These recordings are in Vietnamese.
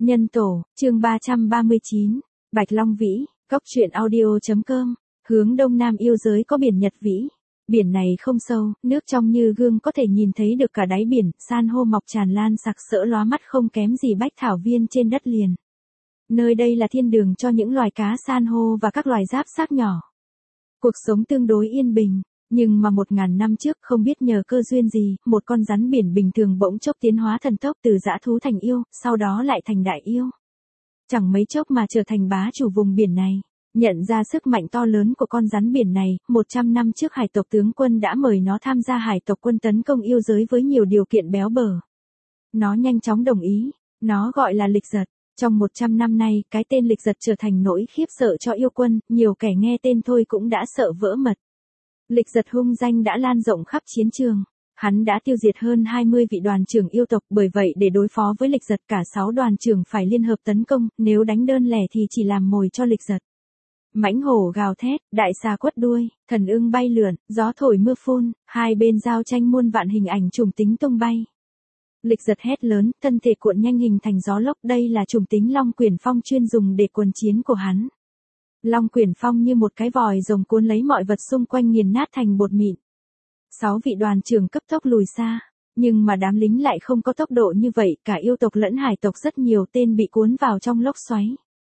Nhân tổ, chương 339, Bạch Long Vĩ, Cốc truyện audio.com, hướng đông nam yêu giới có biển Nhật Vĩ. Biển này không sâu, nước trong như gương có thể nhìn thấy được cả đáy biển, san hô mọc tràn lan sặc sỡ lóa mắt không kém gì bách thảo viên trên đất liền. Nơi đây là thiên đường cho những loài cá san hô và các loài giáp xác nhỏ. Cuộc sống tương đối yên bình. Nhưng mà 1000 năm trước không biết nhờ cơ duyên gì, một con rắn biển bình thường bỗng chốc tiến hóa thần tốc từ dã thú thành yêu, sau đó lại thành đại yêu. Chẳng mấy chốc mà trở thành bá chủ vùng biển này. Nhận ra sức mạnh to lớn của con rắn biển này, 100 năm trước hải tộc tướng quân đã mời nó tham gia hải tộc quân tấn công yêu giới với nhiều điều kiện béo bở. Nó nhanh chóng đồng ý, nó gọi là Lịch Giật. Trong 100 năm nay, cái tên Lịch Giật trở thành nỗi khiếp sợ cho yêu quân, nhiều kẻ nghe tên thôi cũng đã sợ vỡ mật. Lịch Giật hung danh đã lan rộng khắp chiến trường. Hắn đã tiêu diệt hơn 20 vị đoàn trưởng yêu tộc, bởi vậy để đối phó với Lịch Giật cả 6 đoàn trưởng phải liên hợp tấn công, nếu đánh đơn lẻ thì chỉ làm mồi cho Lịch Giật. Mãnh hổ gào thét, đại xà quất đuôi, thần ưng bay lượn, gió thổi mưa phun, hai bên giao tranh muôn vạn hình ảnh trùng tính tung bay. Lịch Giật hét lớn, thân thể cuộn nhanh hình thành gió lốc, đây là trùng tính Long Quyển Phong chuyên dùng để quần chiến của hắn. Long Quyển Phong như một cái vòi rồng cuốn lấy mọi vật xung quanh nghiền nát thành bột mịn. 6 vị đoàn trưởng cấp tốc lùi xa, nhưng mà đám lính lại không có tốc độ như vậy, cả yêu tộc lẫn hải tộc rất nhiều tên bị cuốn vào trong lốc xoáy.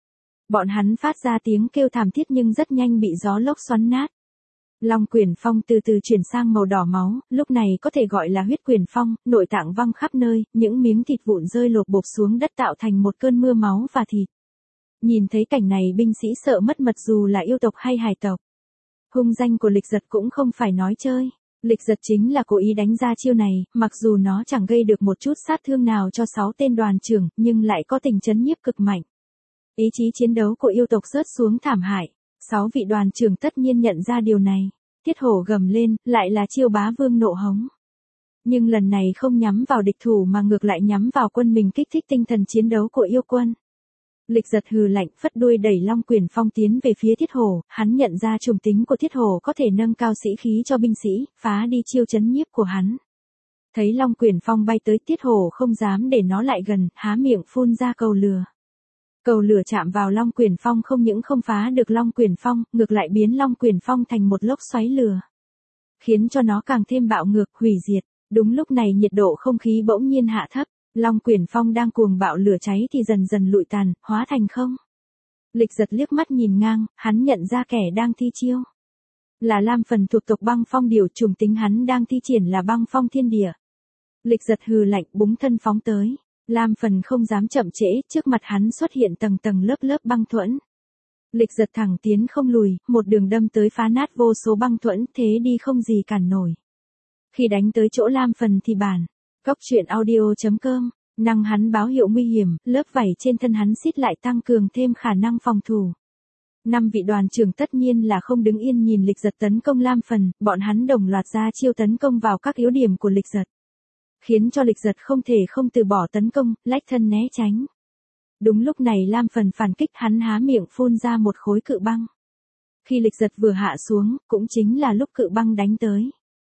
Bọn hắn phát ra tiếng kêu thảm thiết nhưng rất nhanh bị gió lốc xoắn nát. Long Quyển Phong từ từ chuyển sang màu đỏ máu, lúc này có thể gọi là huyết quyển phong, nội tạng văng khắp nơi, những miếng thịt vụn rơi lộp bộp xuống đất tạo thành một cơn mưa máu và thịt. Nhìn thấy cảnh này binh sĩ sợ mất mật dù là yêu tộc hay hải tộc. Hung danh của Lịch Giật cũng không phải nói chơi. Lịch Giật chính là cố ý đánh ra chiêu này, mặc dù nó chẳng gây được một chút sát thương nào cho 6 tên đoàn trưởng, nhưng lại có tình chấn nhiếp cực mạnh. Ý chí chiến đấu của yêu tộc rớt xuống thảm hại. 6 vị đoàn trưởng tất nhiên nhận ra điều này. Thiết hổ gầm lên, lại là chiêu bá vương nộ hống. Nhưng lần này không nhắm vào địch thủ mà ngược lại nhắm vào quân mình, kích thích tinh thần chiến đấu của yêu quân. Lịch Giật hừ lạnh, phất đuôi đẩy Long Quyển Phong tiến về phía Thiết Hổ, hắn nhận ra trùng tính của Thiết Hổ có thể nâng cao sĩ khí cho binh sĩ, phá đi chiêu chấn nhiếp của hắn. Thấy Long Quyển Phong bay tới, Thiết Hổ không dám để nó lại gần, há miệng phun ra cầu lửa. Cầu lửa chạm vào Long Quyển Phong không những không phá được Long Quyển Phong, ngược lại biến Long Quyển Phong thành một lốc xoáy lửa. Khiến cho nó càng thêm bạo ngược, hủy diệt. Đúng lúc này nhiệt độ không khí bỗng nhiên hạ thấp. Long Quyển Phong đang cuồng bạo lửa cháy thì dần dần lụi tàn, hóa thành không. Lịch Giật liếc mắt nhìn ngang, hắn nhận ra kẻ đang thi chiêu. Là Lam Phần thuộc tộc Băng Phong Điểu, trùng tính hắn đang thi triển là Băng Phong Thiên Địa. Lịch Giật hừ lạnh, búng thân phóng tới. Lam Phần không dám chậm trễ, trước mặt hắn xuất hiện tầng tầng lớp lớp băng thuẫn. Lịch Giật thẳng tiến không lùi, một đường đâm tới phá nát vô số băng thuẫn, thế đi không gì cản nổi. Khi đánh tới chỗ Lam Phần thì bản Cốc truyện audio.com, năng hắn báo hiệu nguy hiểm, lớp vảy trên thân hắn xít lại tăng cường thêm khả năng phòng thủ. 5 vị đoàn trưởng tất nhiên là không đứng yên nhìn Lịch Giật tấn công Lam Phần, bọn hắn đồng loạt ra chiêu tấn công vào các yếu điểm của Lịch Giật. Khiến cho Lịch Giật không thể không từ bỏ tấn công, lách thân né tránh. Đúng lúc này Lam Phần phản kích, hắn há miệng phun ra một khối cự băng. Khi Lịch Giật vừa hạ xuống, cũng chính là lúc cự băng đánh tới.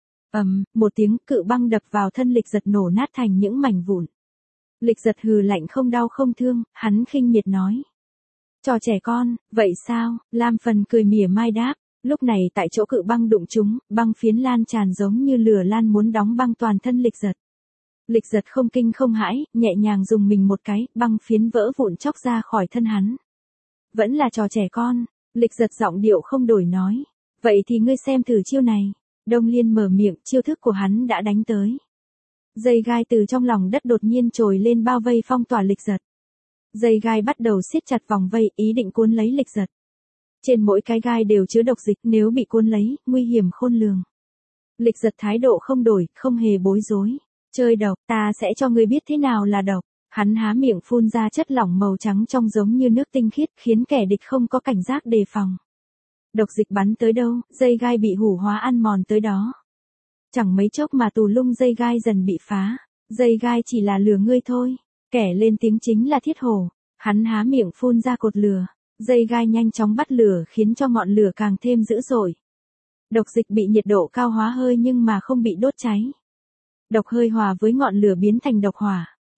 Một tiếng, cự băng đập vào thân Lịch Giật nổ nát thành những mảnh vụn. Lịch Giật hừ lạnh không đau không thương, hắn khinh miệt nói. Trò trẻ con, vậy sao? Lam Phần cười mỉa mai đáp. Lúc này tại chỗ cự băng đụng trúng, băng phiến lan tràn giống như lửa lan muốn đóng băng toàn thân Lịch Giật. Lịch Giật không kinh không hãi, nhẹ nhàng dùng mình một cái, băng phiến vỡ vụn chóc ra khỏi thân hắn. Vẫn là trò trẻ con. Lịch Giật giọng điệu không đổi nói. Vậy thì ngươi xem thử chiêu này. Đông Liên mở miệng, chiêu thức của hắn đã đánh tới. Dây gai từ trong lòng đất đột nhiên trồi lên bao vây phong tỏa Lịch Giật. Dây gai bắt đầu siết chặt vòng vây, ý định cuốn lấy Lịch Giật. Trên mỗi cái gai đều chứa độc dịch, nếu bị cuốn lấy, nguy hiểm khôn lường. Lịch Giật thái độ không đổi, không hề bối rối. Chơi độc, ta sẽ cho ngươi biết thế nào là độc. Hắn há miệng phun ra chất lỏng màu trắng trong giống như nước tinh khiết, khiến kẻ địch không có cảnh giác đề phòng. Độc dịch bắn tới đâu, dây gai bị hủ hóa ăn mòn tới đó. Chẳng mấy chốc mà tù lung dây gai dần bị phá. Dây gai chỉ là lừa ngươi thôi. Kẻ lên tiếng chính là Thiết Hổ. Hắn há miệng phun ra cột lửa. Dây gai nhanh chóng bắt lửa khiến cho ngọn lửa càng thêm dữ dội. Độc dịch bị nhiệt độ cao hóa hơi nhưng mà không bị đốt cháy. Độc hơi hòa với ngọn lửa biến thành độc hỏa.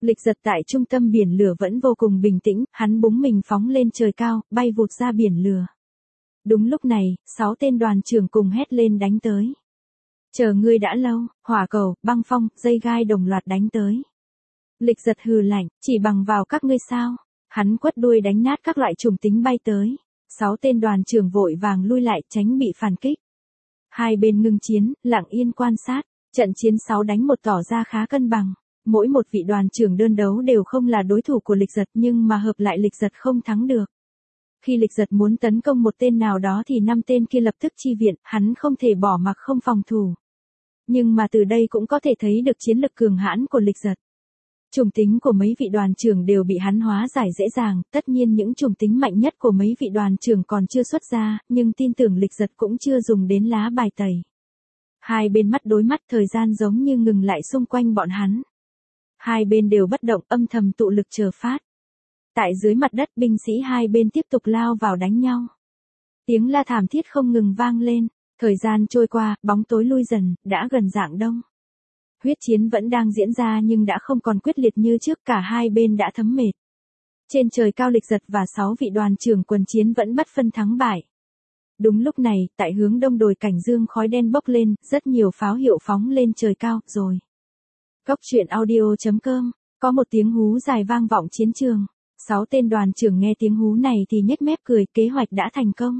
Lịch Giật tại trung tâm biển lửa vẫn vô cùng bình tĩnh, hắn búng mình phóng lên trời cao, bay vụt ra biển lửa. Đúng lúc này, 6 tên đoàn trưởng cùng hét lên đánh tới. Chờ ngươi đã lâu, hỏa cầu, băng phong, dây gai đồng loạt đánh tới. Lịch Giật hừ lạnh, chỉ bằng vào các ngươi sao? Hắn quất đuôi đánh nát các loại trùng tính bay tới. 6 tên đoàn trưởng vội vàng lui lại tránh bị phản kích. Hai bên ngưng chiến, lặng yên quan sát. Trận chiến 6 đánh 1 tỏ ra khá cân bằng. Mỗi một vị đoàn trưởng đơn đấu đều không là đối thủ của Lịch Giật nhưng mà hợp lại Lịch Giật không thắng được. Khi Lịch Giật muốn tấn công một tên nào đó thì 5 tên kia lập tức chi viện, hắn không thể bỏ mặc không phòng thủ. Nhưng mà từ đây cũng có thể thấy được chiến lực cường hãn của Lịch Giật. Chủng tính của mấy vị đoàn trưởng đều bị hắn hóa giải dễ dàng, tất nhiên những chủng tính mạnh nhất của mấy vị đoàn trưởng còn chưa xuất ra, nhưng tin tưởng Lịch Giật cũng chưa dùng đến lá bài tẩy. Hai bên mắt đối mắt, thời gian giống như ngừng lại xung quanh bọn hắn. Hai bên đều bất động, âm thầm tụ lực chờ phát. Tại dưới mặt đất, binh sĩ hai bên tiếp tục lao vào đánh nhau. Tiếng la thảm thiết không ngừng vang lên, thời gian trôi qua, bóng tối lui dần, đã gần rạng đông. Huyết chiến vẫn đang diễn ra nhưng đã không còn quyết liệt như trước, cả hai bên đã thấm mệt. Trên trời cao, Lịch Giật và 6 vị đoàn trưởng quần chiến vẫn bất phân thắng bại. Đúng lúc này, tại hướng đông đồi Cảnh Dương khói đen bốc lên, rất nhiều pháo hiệu phóng lên trời cao, rồi. Góc truyện audio.com, có một tiếng hú dài vang vọng chiến trường. 6 tên đoàn trưởng nghe tiếng hú này thì nhếch mép cười, kế hoạch đã thành công.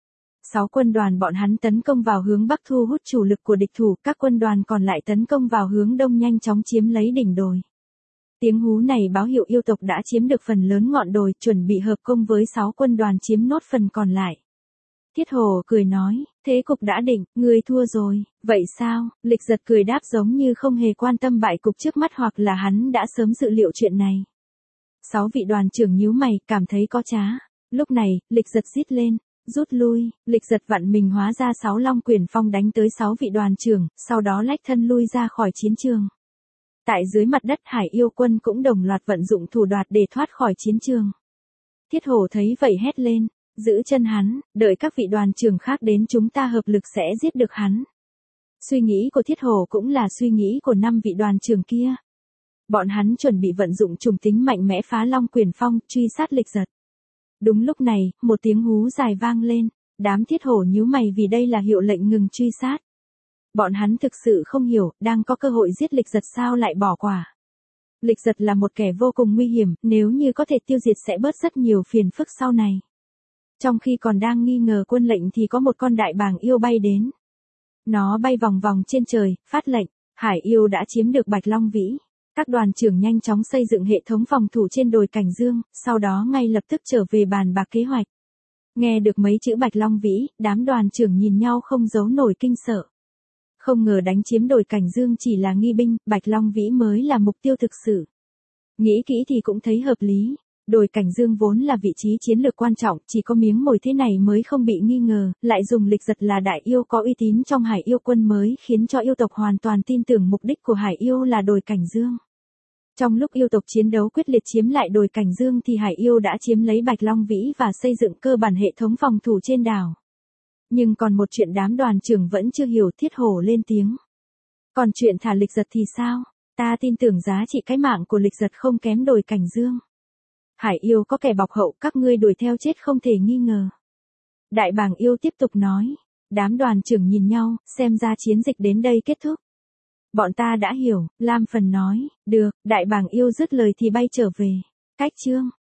6 quân đoàn bọn hắn tấn công vào hướng bắc thu hút chủ lực của địch thủ, các quân đoàn còn lại tấn công vào hướng đông nhanh chóng chiếm lấy đỉnh đồi. Tiếng hú này báo hiệu yêu tộc đã chiếm được phần lớn ngọn đồi, chuẩn bị hợp công với 6 quân đoàn chiếm nốt phần còn lại. Thiết Hổ cười nói, thế cục đã định, ngươi thua rồi, vậy sao? Lịch Giật cười đáp giống như không hề quan tâm bại cục trước mắt hoặc là hắn đã sớm dự liệu chuyện này. 6 vị đoàn trưởng nhíu mày, cảm thấy có trá. Lúc này, Lịch Giật rít lên, rút lui, Lịch Giật vặn mình hóa ra 6 long quyển phong đánh tới 6 vị đoàn trưởng, sau đó lách thân lui ra khỏi chiến trường. Tại dưới mặt đất, Hải Yêu quân cũng đồng loạt vận dụng thủ đoạt để thoát khỏi chiến trường. Thiết Hổ thấy vậy hét lên, giữ chân hắn, đợi các vị đoàn trưởng khác đến chúng ta hợp lực sẽ giết được hắn. Suy nghĩ của Thiết Hổ cũng là suy nghĩ của 5 vị đoàn trưởng kia. Bọn hắn chuẩn bị vận dụng trùng tính mạnh mẽ phá long quyền phong, truy sát Lịch Giật. Đúng lúc này, một tiếng hú dài vang lên, đám Thiết Hổ nhíu mày vì đây là hiệu lệnh ngừng truy sát. Bọn hắn thực sự không hiểu, đang có cơ hội giết Lịch Giật sao lại bỏ quả. Lịch Giật là một kẻ vô cùng nguy hiểm, nếu như có thể tiêu diệt sẽ bớt rất nhiều phiền phức sau này. Trong khi còn đang nghi ngờ quân lệnh thì có một con đại bàng yêu bay đến. Nó bay vòng vòng trên trời, phát lệnh, Hải Yêu đã chiếm được Bạch Long Vĩ. Các đoàn trưởng nhanh chóng xây dựng hệ thống phòng thủ trên đồi Cảnh Dương, sau đó ngay lập tức trở về bàn bạc kế hoạch. Nghe được mấy chữ Bạch Long Vĩ, đám đoàn trưởng nhìn nhau không giấu nổi kinh sợ. Không ngờ đánh chiếm đồi Cảnh Dương chỉ là nghi binh, Bạch Long Vĩ mới là mục tiêu thực sự. Nghĩ kỹ thì cũng thấy hợp lý. Đồi Cảnh Dương vốn là vị trí chiến lược quan trọng, chỉ có miếng mồi thế này mới không bị nghi ngờ, lại dùng Lịch Giật là đại yêu có uy tín trong Hải Yêu quân mới khiến cho yêu tộc hoàn toàn tin tưởng mục đích của Hải Yêu là đồi Cảnh Dương. Trong lúc yêu tộc chiến đấu quyết liệt chiếm lại đồi Cảnh Dương thì Hải Yêu đã chiếm lấy Bạch Long Vĩ và xây dựng cơ bản hệ thống phòng thủ trên đảo. Nhưng còn một chuyện đám đoàn trưởng vẫn chưa hiểu. Thiết Hổ lên tiếng. Còn chuyện thả Lịch Giật thì sao? Ta tin tưởng giá trị cái mạng của Lịch Giật không kém đồi Cảnh Dương. Hải Yêu có kẻ bọc hậu, các ngươi đuổi theo chết không thể nghi ngờ. Đại bàng yêu tiếp tục nói. Đám đoàn trưởng nhìn nhau, xem ra chiến dịch đến đây kết thúc. Bọn ta đã hiểu, Lam Phần nói, được, đại bàng yêu dứt lời thì bay trở về. Cách chương.